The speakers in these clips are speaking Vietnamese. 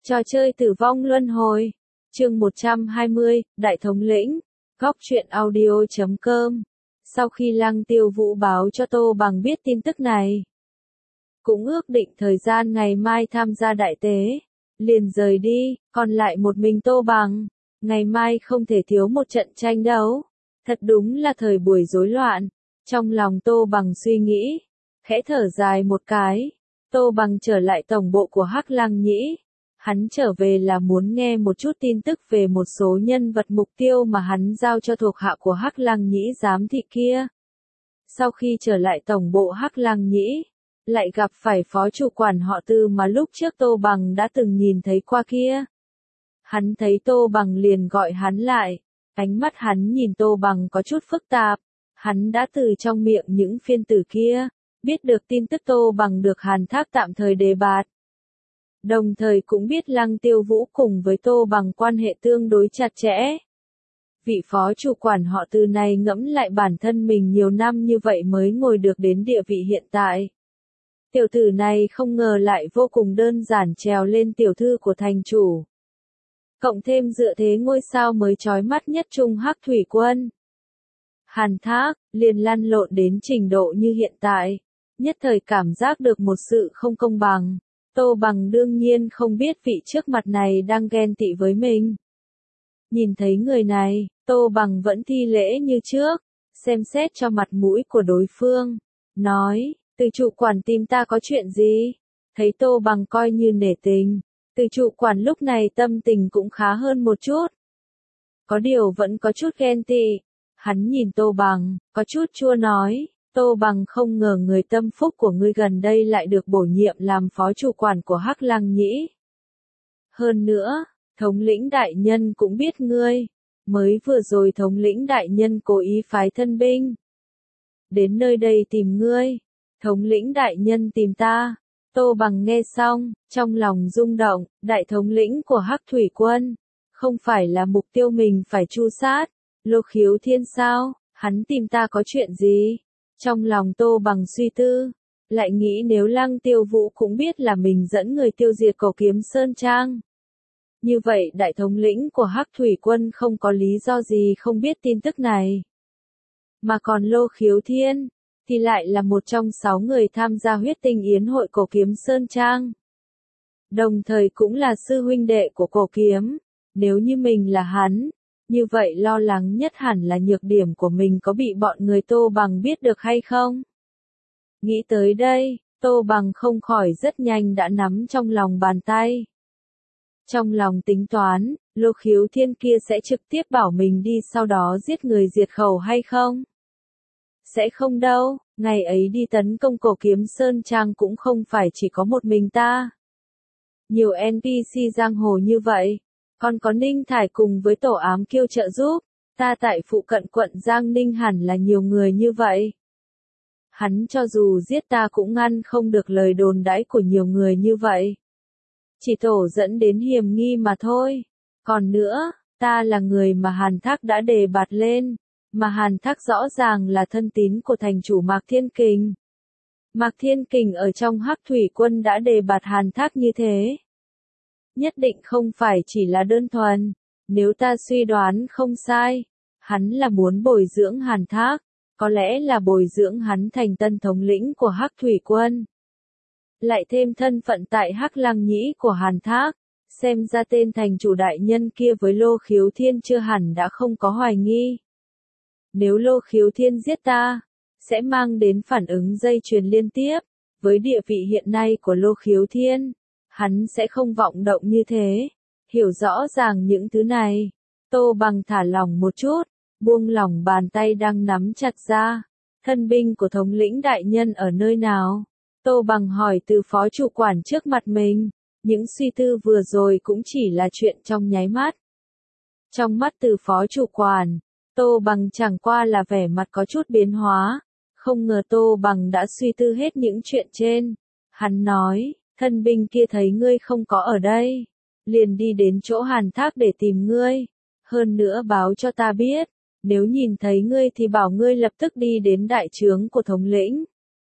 Trò chơi tử vong luân hồi. Chương 120, Đại thống lĩnh. Góc truyện audio.com. Sau khi Lăng Tiêu Vũ báo cho Tô Bằng biết tin tức này, cũng ước định thời gian ngày mai tham gia đại tế, liền rời đi, còn lại một mình Tô Bằng. Ngày mai không thể thiếu một trận tranh đấu. Thật đúng là thời buổi rối loạn. Trong lòng Tô Bằng suy nghĩ, khẽ thở dài một cái. Tô Bằng trở lại tổng bộ của Hắc Lăng Nhĩ. Hắn trở về là muốn nghe một chút tin tức về một số nhân vật mục tiêu mà hắn giao cho thuộc hạ của Hắc Lăng Nhĩ giám thị kia. Sau khi trở lại tổng bộ Hắc Lăng Nhĩ, lại gặp phải phó chủ quản họ Tư mà lúc trước Tô Bằng đã từng nhìn thấy qua kia. Hắn thấy Tô Bằng liền gọi hắn lại, ánh mắt hắn nhìn Tô Bằng có chút phức tạp. Hắn đã từ trong miệng những phiên tử kia, biết được tin tức Tô Bằng được Hàn Thác tạm thời đề bạt. Đồng thời cũng biết Lăng Tiêu Vũ cùng với Tô Bằng quan hệ tương đối chặt chẽ. Vị phó chủ quản họ Từ này ngẫm lại bản thân mình nhiều năm như vậy mới ngồi được đến địa vị hiện tại. Tiểu tử này không ngờ lại vô cùng đơn giản trèo lên tiểu thư của thành chủ. Cộng thêm dựa thế ngôi sao mới chói mắt nhất Trung Hắc Thủy Quân. Hàn Thác, liền lăn lộn đến trình độ như hiện tại, nhất thời cảm giác được một sự không công bằng. Tô Bằng đương nhiên không biết vị trước mặt này đang ghen tị với mình. Nhìn thấy người này, Tô Bằng vẫn thi lễ như trước, xem xét cho mặt mũi của đối phương, nói, Từ chủ quản tìm ta có chuyện gì? Thấy Tô Bằng coi như nể tình, Từ chủ quản lúc này tâm tình cũng khá hơn một chút. Có điều vẫn có chút ghen tị. Hắn nhìn Tô Bằng, có chút chua nói, Tô Bằng không ngờ người tâm phúc của ngươi gần đây lại được bổ nhiệm làm phó chủ quản của Hắc Lăng Nhĩ. Hơn nữa, thống lĩnh đại nhân cũng biết ngươi, mới vừa rồi thống lĩnh đại nhân cố ý phái thân binh đến nơi đây tìm ngươi, thống lĩnh đại nhân tìm ta. Tô Bằng nghe xong, trong lòng rung động, đại thống lĩnh của Hắc Thủy Quân, không phải là mục tiêu mình phải tru sát, Lô Khiếu Thiên sao, hắn tìm ta có chuyện gì? Trong lòng Tô Bằng suy tư, lại nghĩ nếu Lăng Tiêu Vũ cũng biết là mình dẫn người tiêu diệt Cổ Kiếm Sơn Trang. Như vậy đại thống lĩnh của Hắc Thủy Quân không có lý do gì không biết tin tức này. Mà còn Lô Khiếu Thiên, thì lại là một trong 6 người tham gia huyết tinh yến hội Cổ Kiếm Sơn Trang. Đồng thời cũng là sư huynh đệ của Cổ Kiếm. Nếu như mình là hắn, như vậy lo lắng nhất hẳn là nhược điểm của mình có bị bọn người Tô Bằng biết được hay không? Nghĩ tới đây, Tô Bằng không khỏi rất nhanh đã nắm trong lòng bàn tay. Trong lòng tính toán, Lô Khiếu Thiên kia sẽ trực tiếp bảo mình đi sau đó giết người diệt khẩu hay không? Sẽ không đâu, ngày ấy đi tấn công Cổ Kiếm Sơn Trang cũng không phải chỉ có một mình ta. Nhiều NPC giang hồ như vậy. Còn có Ninh Thải cùng với tổ ám kiêu trợ giúp, ta tại phụ cận quận Giang Ninh hẳn là nhiều người như vậy. Hắn cho dù giết ta cũng ngăn không được lời đồn đãi của nhiều người như vậy. Chỉ tổ dẫn đến hiểm nghi mà thôi. Còn nữa, ta là người mà Hàn Thác đã đề bạt lên, mà Hàn Thác rõ ràng là thân tín của thành chủ Mạc Thiên Kình. Mạc Thiên Kình ở trong Hắc Thủy Quân đã đề bạt Hàn Thác như thế. Nhất định không phải chỉ là đơn thuần, nếu ta suy đoán không sai, hắn là muốn bồi dưỡng Hàn Thác, có lẽ là bồi dưỡng hắn thành tân thống lĩnh của Hắc Thủy Quân. Lại thêm thân phận tại Hắc Lăng Nhĩ của Hàn Thác, xem ra tên thành chủ đại nhân kia với Lô Khiếu Thiên chưa hẳn đã không có hoài nghi. Nếu Lô Khiếu Thiên giết ta, sẽ mang đến phản ứng dây chuyền liên tiếp, với địa vị hiện nay của Lô Khiếu Thiên. Hắn sẽ không vọng động như thế. Hiểu rõ ràng những thứ này, Tô Bằng thả lỏng một chút, buông lỏng bàn tay đang nắm chặt ra. Thân binh của thống lĩnh đại nhân ở nơi nào? Tô Bằng hỏi từ phó chủ quản trước mặt mình. Những suy tư vừa rồi cũng chỉ là chuyện trong nháy mắt. Trong mắt từ phó chủ quản, Tô Bằng chẳng qua là vẻ mặt có chút biến hóa. Không ngờ Tô Bằng đã suy tư hết những chuyện trên. Hắn nói, thân binh kia thấy ngươi không có ở đây, liền đi đến chỗ Hàn Thác để tìm ngươi, hơn nữa báo cho ta biết, nếu nhìn thấy ngươi thì bảo ngươi lập tức đi đến đại trướng của thống lĩnh.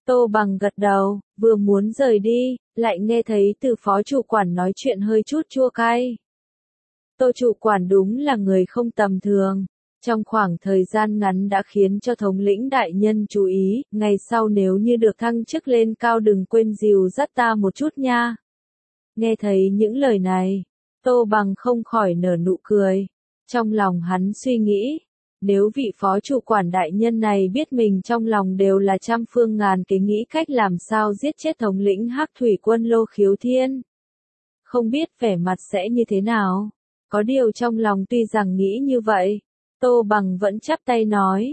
Tô Bằng gật đầu, vừa muốn rời đi, lại nghe thấy từ phó chủ quản nói chuyện hơi chút chua cay. Tô chủ quản đúng là người không tầm thường. Trong khoảng thời gian ngắn đã khiến cho thống lĩnh đại nhân chú ý, ngày sau nếu như được thăng chức lên cao đừng quên dìu dắt ta một chút nha. Nghe thấy những lời này, Tô Bằng không khỏi nở nụ cười. Trong lòng hắn suy nghĩ, nếu vị phó chủ quản đại nhân này biết mình trong lòng đều là trăm phương ngàn kế nghĩ cách làm sao giết chết thống lĩnh Hắc Thủy Quân Lô Khiếu Thiên. Không biết vẻ mặt sẽ như thế nào. Có điều trong lòng tuy rằng nghĩ như vậy, Tô Bằng vẫn chắp tay nói.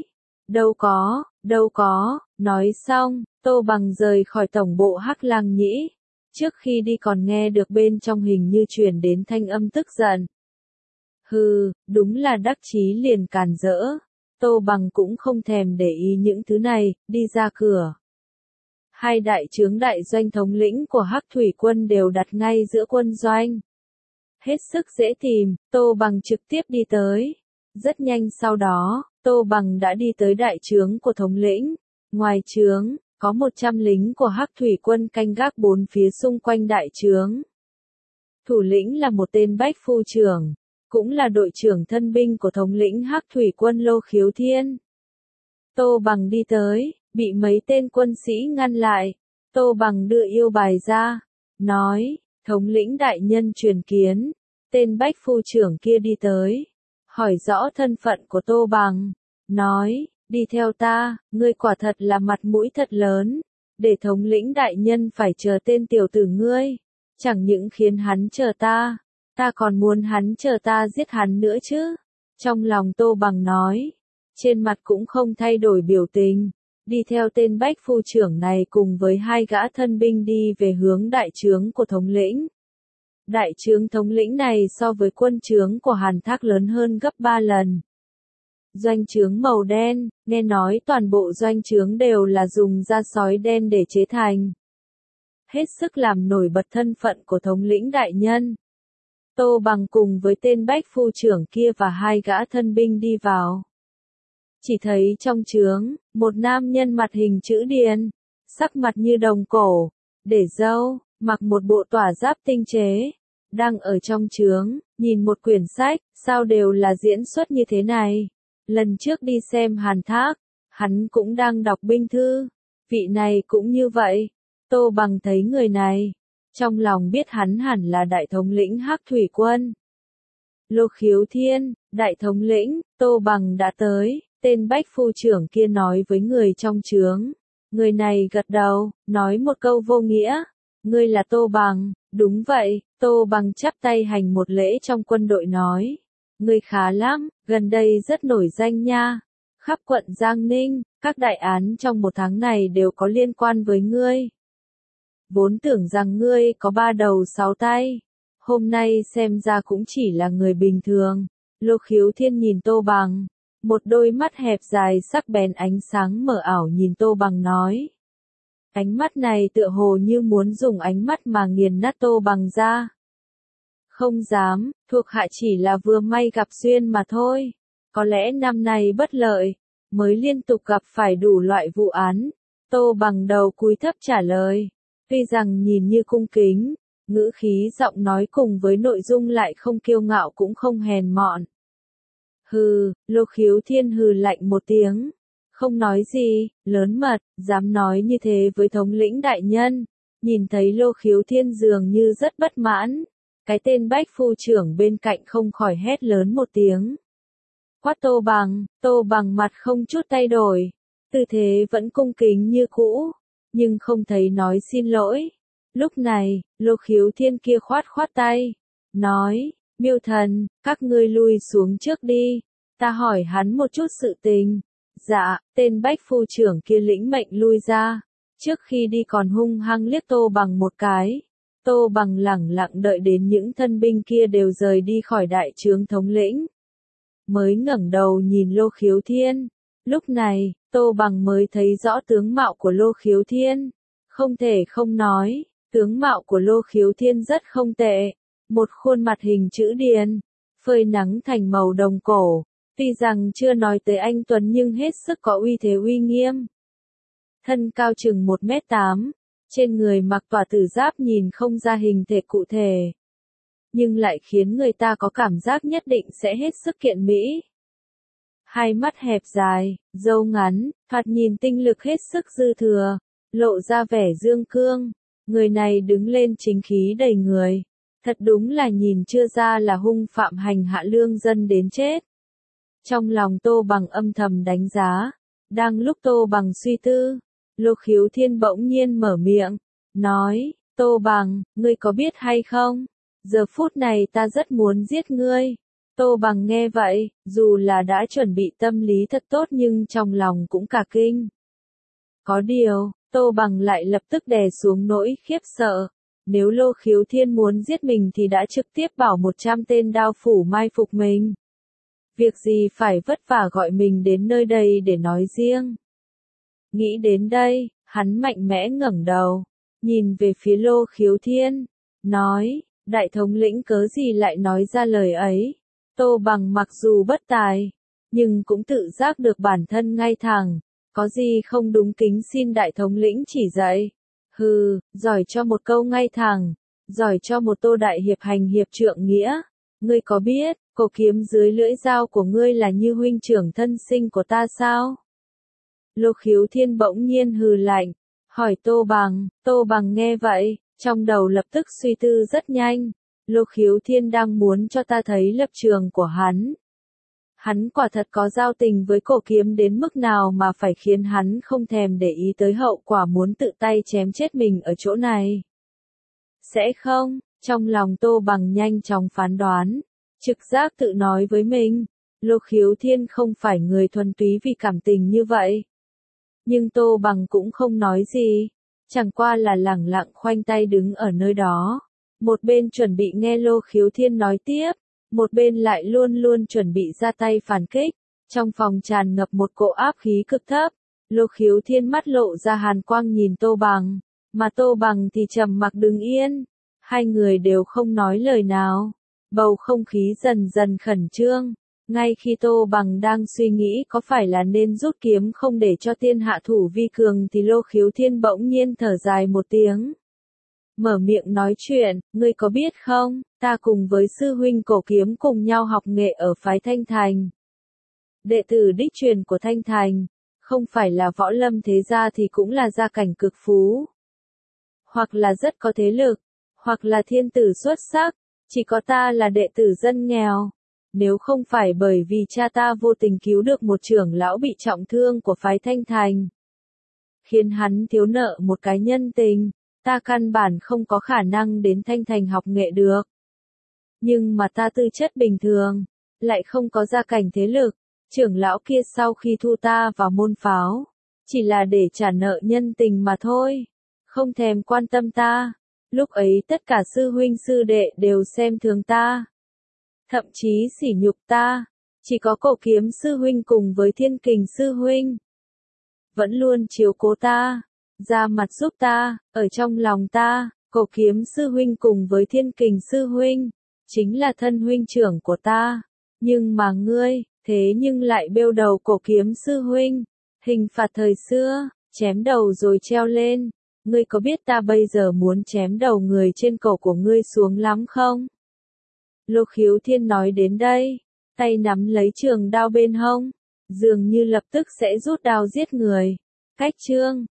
Đâu có, nói xong, Tô Bằng rời khỏi tổng bộ Hắc Lang Nhĩ. Trước khi đi còn nghe được bên trong hình như truyền đến thanh âm tức giận. Hừ, đúng là đắc chí liền càn rỡ. Tô Bằng cũng không thèm để ý những thứ này, đi ra cửa. Hai đại trướng đại doanh thống lĩnh của Hắc Thủy Quân đều đặt ngay giữa quân doanh. Hết sức dễ tìm, Tô Bằng trực tiếp đi tới. Rất nhanh sau đó, Tô Bằng đã đi tới đại trướng của thống lĩnh. Ngoài trướng, có 100 lính của Hắc Thủy Quân canh gác bốn phía xung quanh đại trướng. Thủ lĩnh là một tên bách phu trưởng, cũng là đội trưởng thân binh của thống lĩnh Hắc Thủy Quân Lô Khiếu Thiên. Tô Bằng đi tới, bị mấy tên quân sĩ ngăn lại. Tô Bằng đưa yêu bài ra, nói, thống lĩnh đại nhân truyền kiến. Tên bách phu trưởng kia đi tới, hỏi rõ thân phận của Tô Bằng, nói, đi theo ta, ngươi quả thật là mặt mũi thật lớn, để thống lĩnh đại nhân phải chờ tên tiểu tử ngươi, chẳng những khiến hắn chờ ta còn muốn hắn chờ ta giết hắn nữa chứ. Trong lòng Tô Bằng nói, trên mặt cũng không thay đổi biểu tình, đi theo tên bách phu trưởng này cùng với hai gã thân binh đi về hướng đại trướng của thống lĩnh. Đại trướng thống lĩnh này so với quân trướng của Hàn Thác lớn hơn gấp 3 lần. Doanh trướng màu đen, nghe nói toàn bộ doanh trướng đều là dùng da sói đen để chế thành. Hết sức làm nổi bật thân phận của thống lĩnh đại nhân. Tô Bằng cùng với tên bách phu trưởng kia và hai gã thân binh đi vào. Chỉ thấy trong trướng, một nam nhân mặt hình chữ điền, sắc mặt như đồng cổ, để râu, mặc một bộ tỏa giáp tinh chế, đang ở trong trướng, nhìn một quyển sách, sao đều là diễn xuất như thế này. Lần trước đi xem Hàn Thác, hắn cũng đang đọc binh thư, vị này cũng như vậy. Tô Bằng thấy người này, trong lòng biết hắn hẳn là đại thống lĩnh Hắc Thủy Quân. Lô Khiếu Thiên, đại thống lĩnh, Tô Bằng đã tới, tên bách phu trưởng kia nói với người trong trướng. Người này gật đầu, nói một câu vô nghĩa. Ngươi là Tô Bằng, đúng vậy, Tô Bằng chắp tay hành một lễ trong quân đội nói. Ngươi khá lắm, gần đây rất nổi danh nha. Khắp quận Giang Ninh, các đại án trong một tháng này đều có liên quan với ngươi. Vốn tưởng rằng ngươi có 3 đầu 6 tay. Hôm nay xem ra cũng chỉ là người bình thường. Lô Khiếu Thiên nhìn Tô Bằng. Một đôi mắt hẹp dài sắc bén ánh sáng mờ ảo nhìn Tô Bằng nói. Ánh mắt này tựa hồ như muốn dùng ánh mắt mà nghiền nát Tô Bằng ra. Không dám, thuộc hạ chỉ là vừa may gặp duyên mà thôi. Có lẽ năm nay bất lợi, mới liên tục gặp phải đủ loại vụ án. Tô Bằng đầu cúi thấp trả lời. Tuy rằng nhìn như cung kính, ngữ khí giọng nói cùng với nội dung lại không kiêu ngạo cũng không hèn mọn. Hừ, Lô Khiếu Thiên hừ lạnh một tiếng. Không nói gì, lớn mật, dám nói như thế với thống lĩnh đại nhân. Nhìn thấy Lô Khiếu Thiên dường như rất bất mãn. Cái tên bách phu trưởng bên cạnh không khỏi hét lớn một tiếng. Quát Tô Bằng mặt không chút thay đổi. Tư thế vẫn cung kính như cũ, nhưng không thấy nói xin lỗi. Lúc này, Lô Khiếu Thiên kia khoát tay. Nói, Miêu Thần, các ngươi lui xuống trước đi. Ta hỏi hắn một chút sự tình. Dạ, tên bách phu trưởng kia lĩnh mệnh lui ra. Trước khi đi còn hung hăng liếc Tô Bằng một cái. Tô Bằng lẳng lặng đợi đến những thân binh kia đều rời đi khỏi đại trướng thống lĩnh. Mới ngẩng đầu nhìn Lô Khiếu Thiên. Lúc này, Tô Bằng mới thấy rõ tướng mạo của Lô Khiếu Thiên. Không thể không nói, tướng mạo của Lô Khiếu Thiên rất không tệ. Một khuôn mặt hình chữ điền, phơi nắng thành màu đồng cổ. Tuy rằng chưa nói tới anh tuấn nhưng hết sức có uy thế uy nghiêm. thân cao chừng 1m8, trên người mặc tỏa tử giáp nhìn không ra hình thể cụ thể, nhưng lại khiến người ta có cảm giác nhất định sẽ hết sức kiện mỹ. Hai mắt hẹp dài, râu ngắn, thoạt nhìn tinh lực hết sức dư thừa, lộ ra vẻ dương cương. Người này đứng lên chính khí đầy người. Thật đúng là nhìn chưa ra là hung phạm hành hạ lương dân đến chết. Trong lòng Tô Bằng âm thầm đánh giá. Đang lúc Tô Bằng suy tư, Lô Khiếu Thiên bỗng nhiên mở miệng, nói, Tô Bằng, ngươi có biết hay không? Giờ phút này ta rất muốn giết ngươi. Tô Bằng nghe vậy, dù là đã chuẩn bị tâm lý thật tốt nhưng trong lòng cũng cả kinh. Có điều, Tô Bằng lại lập tức đè xuống nỗi khiếp sợ. Nếu Lô Khiếu Thiên muốn giết mình thì đã trực tiếp bảo 100 tên đao phủ mai phục mình. Việc gì phải vất vả gọi mình đến nơi đây để nói riêng. Nghĩ đến đây, hắn mạnh mẽ ngẩng đầu, nhìn về phía Lô Khiếu Thiên, nói, đại thống lĩnh cớ gì lại nói ra lời ấy. Tô Bằng mặc dù bất tài, nhưng cũng tự giác được bản thân ngay thẳng, có gì không đúng kính xin đại thống lĩnh chỉ dạy. Hừ, giỏi cho một câu ngay thẳng, giỏi cho một Tô đại hiệp hành hiệp trượng nghĩa. Ngươi có biết, cổ kiếm dưới lưỡi dao của ngươi là như huynh trưởng thân sinh của ta sao? Lô Khiếu Thiên bỗng nhiên hừ lạnh, hỏi Tô Bằng nghe vậy, trong đầu lập tức suy tư rất nhanh. Lô Khiếu Thiên đang muốn cho ta thấy lập trường của hắn. Hắn quả thật có giao tình với cổ kiếm đến mức nào mà phải khiến hắn không thèm để ý tới hậu quả muốn tự tay chém chết mình ở chỗ này. Sẽ không, trong lòng Tô Bằng nhanh chóng phán đoán, trực giác tự nói với mình, Lô Khiếu Thiên không phải người thuần túy vì cảm tình như vậy. Nhưng Tô Bằng cũng không nói gì, chẳng qua là lẳng lặng khoanh tay đứng ở nơi đó. Một bên chuẩn bị nghe Lô Khiếu Thiên nói tiếp, một bên lại luôn luôn chuẩn bị ra tay phản kích. Trong phòng tràn ngập một cỗ áp khí cực thấp, Lô Khiếu Thiên mắt lộ ra hàn quang nhìn Tô Bằng, mà Tô Bằng thì trầm mặc đứng yên. Hai người đều không nói lời nào, bầu không khí dần dần khẩn trương. Ngay khi Tô Bằng đang suy nghĩ có phải là nên rút kiếm không để cho tiên hạ thủ vi cường thì Lô Khiếu Thiên bỗng nhiên thở dài một tiếng. Mở miệng nói chuyện, ngươi có biết không, ta cùng với sư huynh cổ kiếm cùng nhau học nghệ ở phái Thanh Thành. Đệ tử đích truyền của Thanh Thành, không phải là võ lâm thế gia thì cũng là gia cảnh cực phú. Hoặc là rất có thế lực, hoặc là thiên tử xuất sắc, chỉ có ta là đệ tử dân nghèo. Nếu không phải bởi vì cha ta vô tình cứu được một trưởng lão bị trọng thương của phái Thanh Thành, khiến hắn thiếu nợ một cái nhân tình, ta căn bản không có khả năng đến Thanh Thành học nghệ được. Nhưng mà ta tư chất bình thường, lại không có gia cảnh thế lực, trưởng lão kia sau khi thu ta vào môn pháo, chỉ là để trả nợ nhân tình mà thôi, không thèm quan tâm ta. Lúc ấy tất cả sư huynh sư đệ đều xem thường ta, thậm chí sỉ nhục ta, chỉ có cổ kiếm sư huynh cùng với thiên kình sư huynh vẫn luôn chiếu cố ta, ra mặt giúp ta. Ở trong lòng ta, cổ kiếm sư huynh cùng với thiên kình sư huynh chính là thân huynh trưởng của ta. Nhưng mà ngươi, thế nhưng lại bêu đầu cổ kiếm sư huynh, hình phạt thời xưa, chém đầu rồi treo lên. Ngươi có biết ta bây giờ muốn chém đầu người trên cổ của ngươi xuống lắm không? Lô Khiếu Thiên nói đến đây, tay nắm lấy trường đao bên hông, dường như lập tức sẽ rút đao giết người. Cách chương